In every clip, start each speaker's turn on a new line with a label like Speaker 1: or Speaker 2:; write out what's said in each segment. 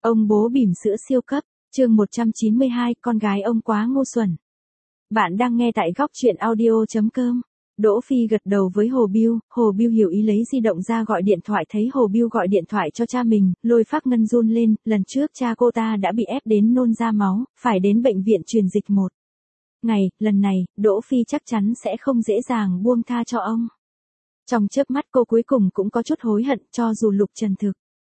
Speaker 1: Ông bố bỉm sữa siêu cấp, chương 192, con gái ông quá ngu xuẩn. Bạn đang nghe tại góc truyện audio.com. Đỗ Phi gật đầu với Hồ Biêu hiểu ý lấy di động ra gọi điện thoại thấy Hồ Biêu gọi điện thoại cho cha mình, Lôi Phác Ngân run lên, lần trước cha cô ta đã bị ép đến nôn ra máu, phải đến bệnh viện truyền dịch 1 ngày, lần này, Đỗ Phi chắc chắn sẽ không dễ dàng buông tha cho ông. Trong chớp mắt cô cuối cùng cũng có chút hối hận cho dù Lục Trần thực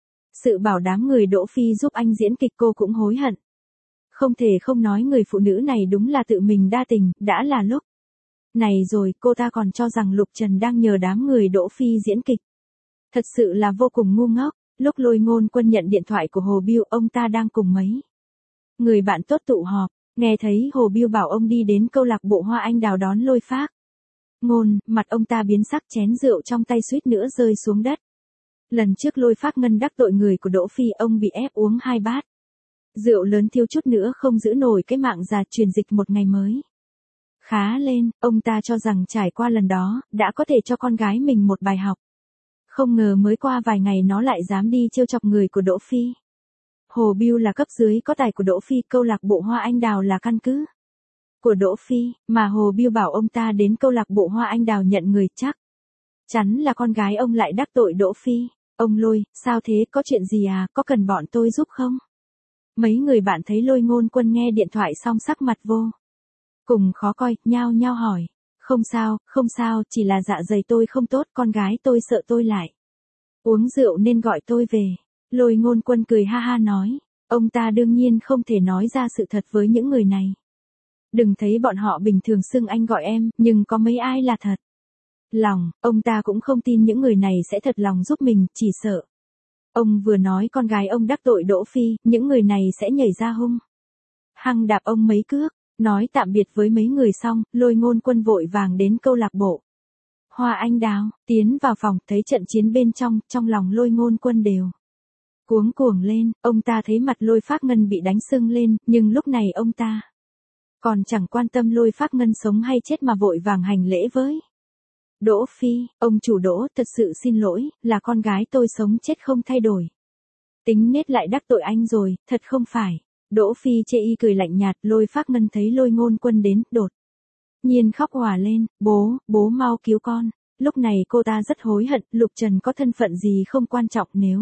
Speaker 1: sự bảo đảm người Đỗ Phi giúp anh diễn kịch cô cũng hối hận. Không thể không nói người phụ nữ này đúng là tự mình đa tình, đã là lúc này rồi cô ta còn cho rằng Lục Trần đang nhờ đám người Đỗ Phi diễn kịch. Thật sự là vô cùng ngu ngốc. Lúc Lôi Ngôn Quân nhận điện thoại của Hồ Biêu, ông ta đang cùng mấy người bạn tốt tụ họp, nghe thấy Hồ Biêu bảo ông đi đến câu lạc bộ Hoa Anh Đào đón Lôi Phác Ngôn, mặt ông ta biến sắc, chén rượu trong tay suýt nữa rơi xuống đất. Lần trước Lôi Phác Ngân đắc tội người của Đỗ Phi, ông bị ép uống 2 bát rượu lớn, thiếu chút nữa không giữ nổi cái mạng già truyền dịch 1 ngày mới khá lên. Ông ta cho rằng trải qua lần đó, đã có thể cho con gái mình một bài học. Không ngờ mới qua vài ngày nó lại dám đi trêu chọc người của Đỗ Phi. Hồ Biêu là cấp dưới có tài của Đỗ Phi, câu lạc bộ Hoa Anh Đào là căn cứ của Đỗ Phi, mà Hồ Biêu bảo ông ta đến câu lạc bộ Hoa Anh Đào nhận người, chắc chắn là con gái ông lại đắc tội Đỗ Phi. Ông Lôi, sao thế, có chuyện gì à, có cần bọn tôi giúp không? Mấy người bạn thấy Lôi Ngôn Quân nghe điện thoại xong sắc mặt vô cùng khó coi, nhao nhao hỏi. Không sao, chỉ là dạ dày tôi không tốt, con gái tôi sợ tôi lại uống rượu nên gọi tôi về. Lôi Ngôn Quân cười ha ha nói, ông ta đương nhiên không thể nói ra sự thật với những người này. Đừng thấy bọn họ bình thường xưng anh gọi em, nhưng có mấy ai là thật lòng, ông ta cũng không tin những người này sẽ thật lòng giúp mình, chỉ sợ ông vừa nói con gái ông đắc tội Đỗ Phi, những người này sẽ nhảy ra hung hăng đạp ông mấy cước. Nói tạm biệt với mấy người xong, Lôi Ngôn Quân vội vàng đến câu lạc bộ Hoa Anh Đào, tiến vào phòng, thấy trận chiến bên trong lòng Lôi Ngôn Quân đều cuống cuồng lên. Ông ta thấy mặt Lôi Phác Ngân bị đánh sưng lên, nhưng lúc này ông ta còn chẳng quan tâm Lôi Phác Ngân sống hay chết mà vội vàng hành lễ với Đỗ Phi. Ông chủ Đỗ, thật sự xin lỗi, là con gái tôi sống chết không thay đổi tính nết lại đắc tội anh rồi, thật không phải. Đỗ Phi chê y cười lạnh nhạt. Lôi Phác Ngân thấy Lôi Ngôn Quân đến, đột nhiên khóc òa lên, bố mau cứu con. Lúc này cô ta rất hối hận, Lục Trần có thân phận gì không quan trọng, nếu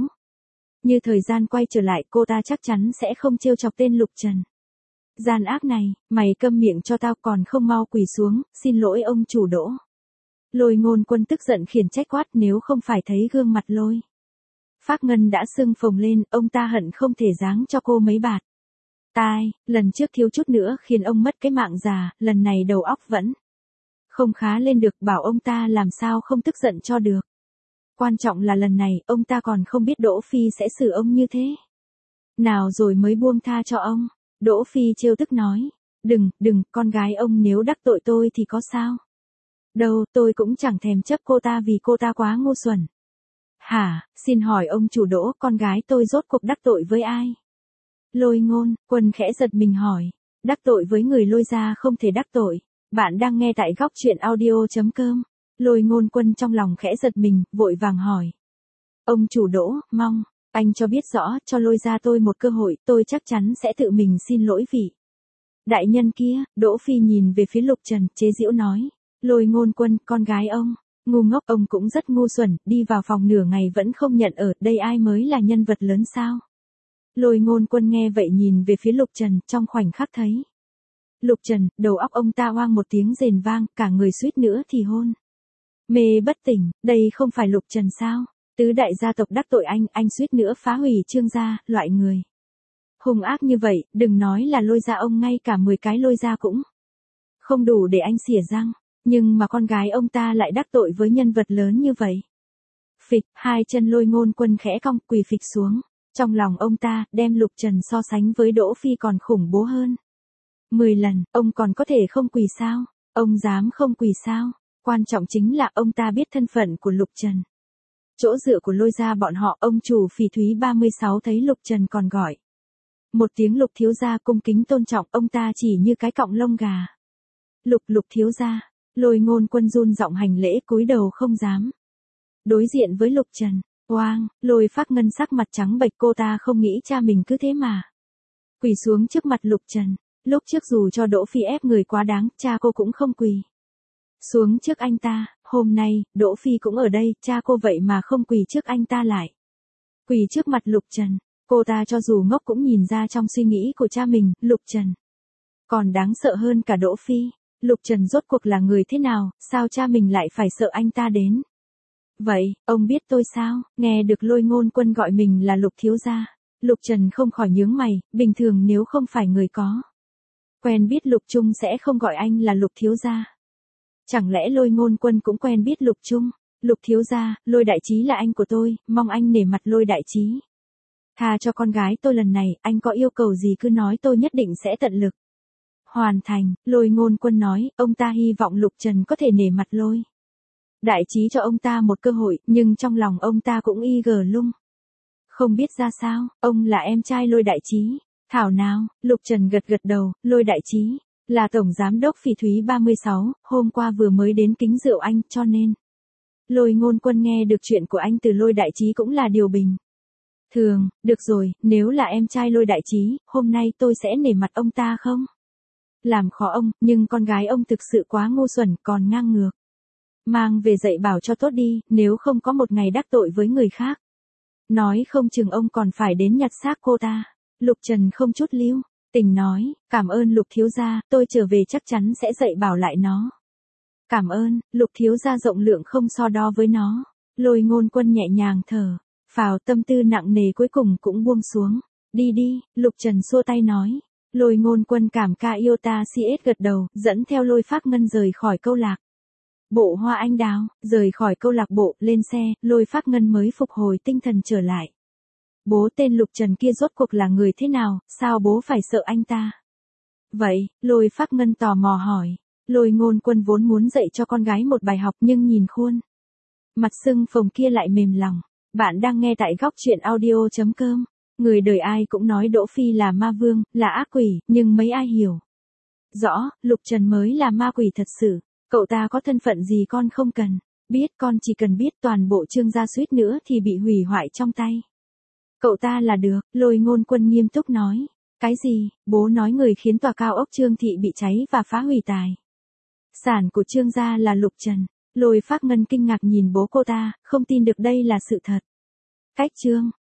Speaker 1: như thời gian quay trở lại cô ta chắc chắn sẽ không trêu chọc tên Lục Trần gian ác này. Mày câm miệng cho tao, còn không mau quỳ xuống, xin lỗi ông chủ Đỗ. Lôi Ngôn Quân tức giận khiển trách quát, nếu không phải thấy gương mặt Lôi Phác Ngân đã sưng phồng lên, ông ta hận không thể giáng cho cô mấy bạt tai. Lần trước thiếu chút nữa khiến ông mất cái mạng già, lần này đầu óc vẫn không khá lên được, bảo ông ta làm sao không tức giận cho được. Quan trọng là lần này, ông ta còn không biết Đỗ Phi sẽ xử ông như thế nào rồi mới buông tha cho ông. Đỗ Phi trêu tức nói, đừng, con gái ông nếu đắc tội tôi thì có sao đâu, tôi cũng chẳng thèm chấp cô ta vì cô ta quá ngu xuẩn. Hả, xin hỏi ông chủ Đỗ, con gái tôi rốt cuộc đắc tội với ai? Lôi Ngôn Quân khẽ giật mình hỏi, đắc tội với người Lôi gia không thể đắc tội. Bạn đang nghe tại góc truyện audio.com. Lôi Ngôn Quân trong lòng khẽ giật mình, vội vàng hỏi, ông chủ Đỗ, mong anh cho biết rõ, cho Lôi gia tôi một cơ hội, tôi chắc chắn sẽ tự mình xin lỗi vị đại nhân kia. Đỗ Phi nhìn về phía Lục Trần, chế giễu nói, Lôi Ngôn Quân, con gái ông ngu ngốc, ông cũng rất ngu xuẩn, đi vào phòng nửa ngày vẫn không nhận ở, đây ai mới là nhân vật lớn sao? Lôi Ngôn Quân nghe vậy nhìn về phía Lục Trần, trong khoảnh khắc thấy Lục Trần, đầu óc ông ta oang một tiếng rền vang, cả người suýt nữa thì hôn mê bất tỉnh. Đây không phải Lục Trần sao? Tứ đại gia tộc đắc tội anh suýt nữa phá hủy Trương gia, loại người hung ác như vậy, đừng nói là Lôi gia ông, ngay cả 10 cái Lôi gia cũng không đủ để anh xỉa răng. Nhưng mà con gái ông ta lại đắc tội với nhân vật lớn như vậy. Phịch, hai chân Lôi Ngôn Quân khẽ cong, quỳ phịch xuống. Trong lòng ông ta, đem Lục Trần so sánh với Đỗ Phi còn khủng bố hơn 10 lần. Ông còn có thể không quỳ sao? Ông dám không quỳ sao? Quan trọng chính là ông ta biết thân phận của Lục Trần, chỗ dựa của Lôi gia bọn họ. Ông chủ Phỉ Thúy 36 thấy Lục Trần còn gọi một tiếng Lục thiếu gia, cung kính tôn trọng, ông ta chỉ như cái cọng lông gà. Lục thiếu gia. Lôi Ngôn Quân run giọng hành lễ, cúi đầu không dám đối diện với Lục Trần. Oang, Lôi Phác Ngân sắc mặt trắng bệch, cô ta không nghĩ cha mình cứ thế mà quỳ xuống trước mặt Lục Trần. Lúc trước dù cho Đỗ Phi ép người quá đáng, cha cô cũng không quỳ xuống trước anh ta. Hôm nay, Đỗ Phi cũng ở đây, cha cô vậy mà không quỳ trước anh ta lại quỳ trước mặt Lục Trần. Cô ta cho dù ngốc cũng nhìn ra trong suy nghĩ của cha mình, Lục Trần còn đáng sợ hơn cả Đỗ Phi. Lục Trần rốt cuộc là người thế nào, sao cha mình lại phải sợ anh ta đến vậy? Ông biết tôi sao? Nghe được Lôi Ngôn Quân gọi mình là Lục thiếu gia, Lục Trần không khỏi nhướng mày, bình thường nếu không phải người có quen biết Lục Trung sẽ không gọi anh là Lục thiếu gia. Chẳng lẽ Lôi Ngôn Quân cũng quen biết Lục Trung? Lục thiếu gia, Lôi đại trí là anh của tôi, mong anh nể mặt Lôi đại trí tha cho con gái tôi lần này, anh có yêu cầu gì cứ nói, tôi nhất định sẽ tận lực hoàn thành. Lôi Ngôn Quân nói, ông ta hy vọng Lục Trần có thể nể mặt Lôi đại trí cho ông ta một cơ hội, nhưng trong lòng ông ta cũng lung không biết ra sao. Ông là em trai Lôi đại trí. Thảo nào? Lục Trần gật gật đầu. Lôi đại trí là tổng giám đốc Phỉ Thúy 36, hôm qua vừa mới đến kính rượu anh, cho nên Lôi Ngôn Quân nghe được chuyện của anh từ Lôi đại trí cũng là điều bình thường. Được rồi, nếu là em trai Lôi đại trí, hôm nay tôi sẽ nể mặt ông ta không làm khó ông, nhưng con gái ông thực sự quá ngu xuẩn, còn ngang ngược. Mang về dạy bảo cho tốt đi, nếu không có một ngày đắc tội với người khác, nói không chừng ông còn phải đến nhặt xác cô ta. Lục Trần không chút lưu tình nói, cảm ơn Lục thiếu gia, tôi trở về chắc chắn sẽ dạy bảo lại nó. Cảm ơn, Lục thiếu gia rộng lượng không so đo với nó. Lôi Ngôn Quân nhẹ nhàng thở phào, tâm tư nặng nề cuối cùng cũng buông xuống. Đi đi, Lục Trần xua tay nói. Lôi Ngôn Quân cảm ca yêu ta CS gật đầu, dẫn theo Lôi Phác Ngân rời khỏi câu lạc bộ Hoa Anh Đào. Rời khỏi câu lạc bộ, lên xe, Lôi Phác Ngân mới phục hồi tinh thần trở lại. Bố tên Lục Trần kia rốt cuộc là người thế nào, sao bố phải sợ anh ta vậy? Lôi Phác Ngân tò mò hỏi. Lôi Ngôn Quân vốn muốn dạy cho con gái một bài học, nhưng nhìn khuôn mặt sưng phồng kia lại mềm lòng. Bạn đang nghe tại góc truyện audio.com. Người đời ai cũng nói Đỗ Phi là ma vương, là ác quỷ, nhưng mấy ai hiểu rõ, Lục Trần mới là ma quỷ thật sự. Cậu ta có thân phận gì con không cần biết, con chỉ cần biết toàn bộ Trương gia suýt nữa thì bị hủy hoại trong tay cậu ta là được. Lôi Ngôn Quân nghiêm túc nói. Cái gì? Bố nói người khiến tòa cao ốc Trương thị bị cháy và phá hủy tài sản của Trương gia là Lục Trần. Lôi Phác Ngân kinh ngạc nhìn bố cô ta, không tin được đây là sự thật. Cách Trương